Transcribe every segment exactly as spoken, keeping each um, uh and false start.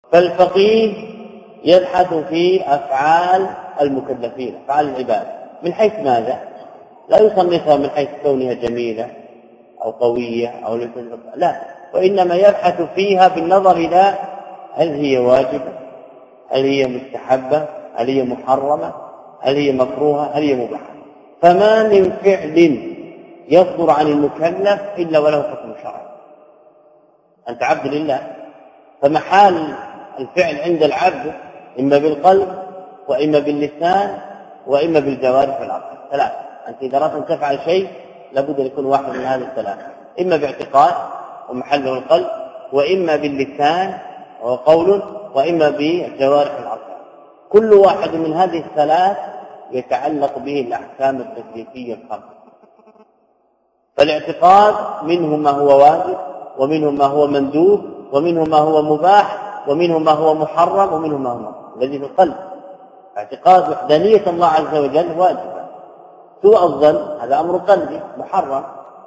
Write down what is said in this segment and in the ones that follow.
فالفقيه يبحث في أفعال المكلفين، أفعال العباد، من حيث ماذا؟ لا يصنفها من حيث كونها جميلة أو قوية أو لا، وإنما يبحث فيها بالنظر إلى هل هي واجبة، هل هي مستحبة، هل هي محرمة، هل هي مكروهة، هل هي مباحة. فما من فعل يصدر عن المكلف إلا وله حكم شرعي. أنت عبد لله، فمحال الفعل عند العبد إما بالقلب وإما باللسان وإما بالجوارح والعقل، ثلاثة. أنت إذا أردت أن تفعل شيء لابد أن يكون واحد من هذه الثلاثة، إما باعتقاد ومحله القلب، وإما باللسان وقول، وإما بالجوارح والعقل. كل واحد من هذه الثلاث يتعلق به الأحكام التكليفية الخمسة. فالاعتقاد منه ما هو واجب، ومنه ما هو مندوب، ومنه ما هو مباح، ومنه ما هو محرم، ومنه ما هو مكروه. الذي في القلب اعتقاد وحدانية الله عز وجل واجبة. سوء الظن هذا أمر قلبي محرم،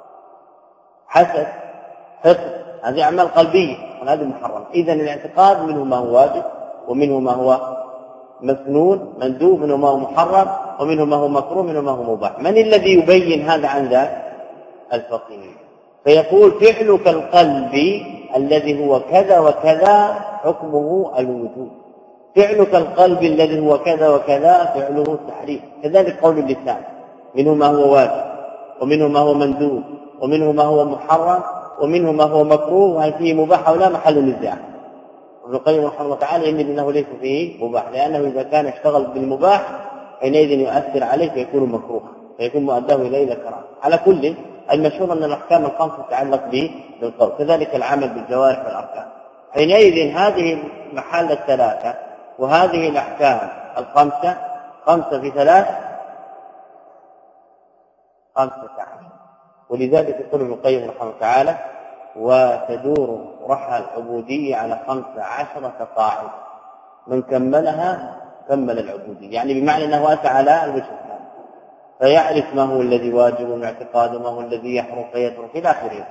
حسد، حقد، هذه أعمال قلبية وهذه محرم. إذن الاعتقاد منه ما هو واجب، ومنه ما هو مسنون مندوب، منه ما هو محرم، ومنه ما هو مكروه، منه ما هو مباح. من الذي يبين هذا عن ذاك؟ الفقيه. فيقول فعلك القلب الذي هو كذا وكذا حكمه الوجوب، فعلك القلب الذي هو كذا وكذا فعله التحريم. كذلك قول اللسان منه ما هو واجب، ومنه ما هو مندوب، ومنه ما هو محرم، ومنه ما هو مكروه، وهل فيه مباح ولا محل نزاع. ابن القيم رحمه الله تعالى يميل انه ليس فيه مباح، لانه اذا كان اشتغل بالمباح حينئذ يؤثر عليه فيكون مكروها، فيكون مؤداه اليه الى كراهه. على كل المشهور ان الاحكام الخمسه تتعلق به بالقول، كذلك العمل بالجوارح والاركان. حينئذ هذه محل الثلاثه وهذه الاحكام الخمسه خمسه في ثلاث خمسه عشر. ولذلك يقول ابن القيم رحمه الله تعالى وتدور رحى العبودية على خمس عشرة قاعدة، من كملها كمل العبودية، يعني بمعنى أنه أتى على الوجه الثاني، فيعرف ما هو الذي واجب من اعتقاد وما هو الذي يحرم فيترك إلى آخره.